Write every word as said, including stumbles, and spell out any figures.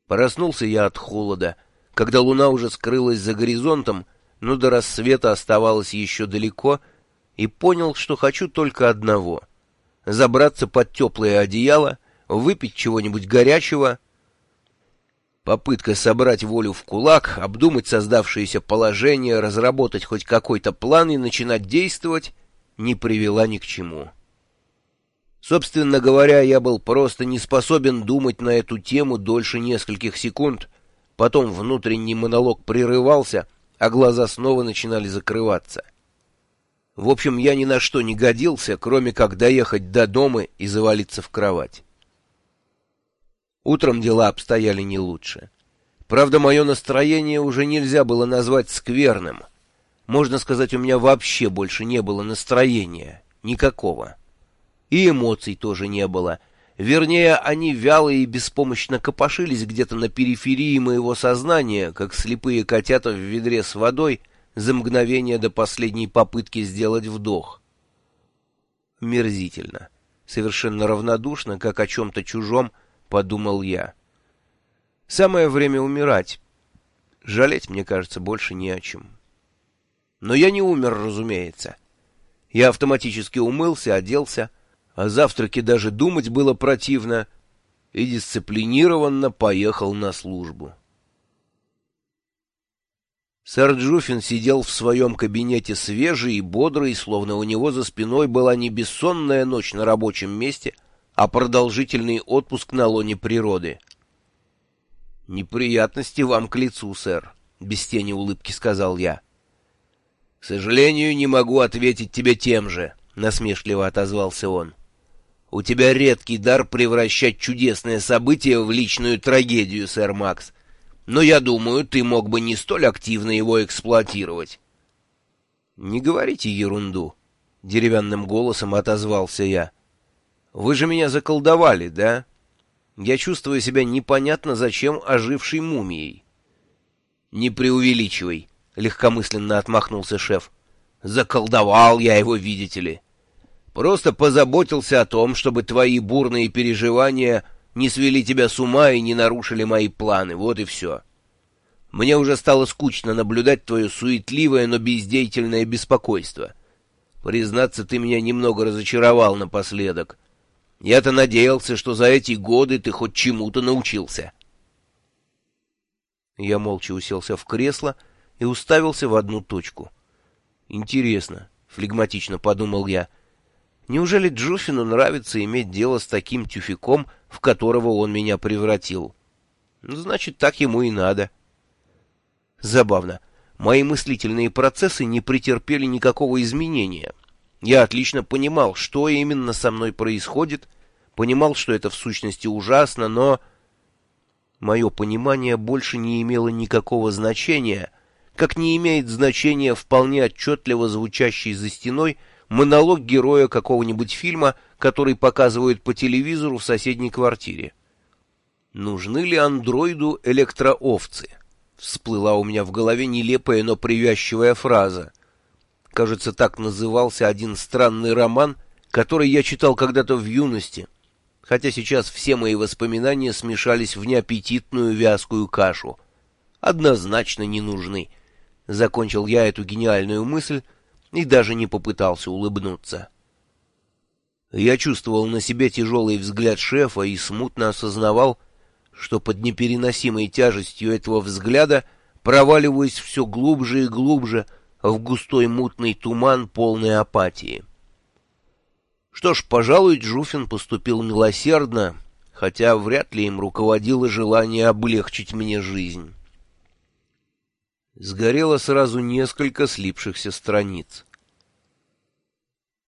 Проснулся я от холода, когда луна уже скрылась за горизонтом, но до рассвета оставалось еще далеко, и понял, что хочу только одного — забраться под теплое одеяло, выпить чего-нибудь горячего. Попытка собрать волю в кулак, обдумать создавшееся положение, разработать хоть какой-то план и начинать действовать не привела ни к чему. Собственно говоря, я был просто не способен думать на эту тему дольше нескольких секунд, потом внутренний монолог прерывался, а глаза снова начинали закрываться. В общем, я ни на что не годился, кроме как доехать до дома и завалиться в кровать. Утром дела обстояли не лучше. Правда, мое настроение уже нельзя было назвать скверным. Можно сказать, у меня вообще больше не было настроения. Никакого. И эмоций тоже не было. Вернее, они вяло и беспомощно копошились где-то на периферии моего сознания, как слепые котята в ведре с водой за мгновение до последней попытки сделать вдох. Мерзительно. Совершенно равнодушно, как о чем-то чужом, подумал я. Самое время умирать. Жалеть, мне кажется, больше не о чем. Но я не умер, разумеется. Я автоматически умылся, оделся, о завтраке даже думать было противно, и дисциплинированно поехал на службу. Сэр Джуффин сидел в своем кабинете свежий и бодрый, словно у него за спиной была не бессонная ночь на рабочем месте, а продолжительный отпуск на лоне природы. «Неприятности вам к лицу, сэр», — без тени улыбки сказал я. «К сожалению, не могу ответить тебе тем же», — насмешливо отозвался он. «У тебя редкий дар превращать чудесное событие в личную трагедию, сэр Макс. Но я думаю, ты мог бы не столь активно его эксплуатировать». «Не говорите ерунду», — деревянным голосом отозвался я. «Вы же меня заколдовали, да? Я чувствую себя непонятно зачем ожившей мумией». «Не преувеличивай», — легкомысленно отмахнулся шеф. «Заколдовал я его, видите ли. Просто позаботился о том, чтобы твои бурные переживания не свели тебя с ума и не нарушили мои планы, вот и все. Мне уже стало скучно наблюдать твое суетливое, но бездеятельное беспокойство. Признаться, ты меня немного разочаровал напоследок. Я-то надеялся, что за эти годы ты хоть чему-то научился». Я молча уселся в кресло и уставился в одну точку. «Интересно», — флегматично подумал я, — «неужели Джуффину нравится иметь дело с таким тюфяком, в которого он меня превратил? Значит, так ему и надо». Забавно. Мои мыслительные процессы не претерпели никакого изменения. Я отлично понимал, что именно со мной происходит, понимал, что это в сущности ужасно, но мое понимание больше не имело никакого значения, как не имеет значения вполне отчетливо звучащий за стеной монолог героя какого-нибудь фильма, который показывают по телевизору в соседней квартире. «Нужны ли андроиду электроовцы?» Всплыла у меня в голове нелепая, но привязчивая фраза. Кажется, так назывался один странный роман, который я читал когда-то в юности, хотя сейчас все мои воспоминания смешались в неаппетитную вязкую кашу. Однозначно не нужны. Закончил я эту гениальную мысль и даже не попытался улыбнуться. Я чувствовал на себе тяжелый взгляд шефа и смутно осознавал, что под непереносимой тяжестью этого взгляда проваливаюсь все глубже и глубже в густой мутный туман полной апатии. Что ж, пожалуй, Джуффин поступил милосердно, хотя вряд ли им руководило желание облегчить мне жизнь. Сгорело сразу несколько слипшихся страниц.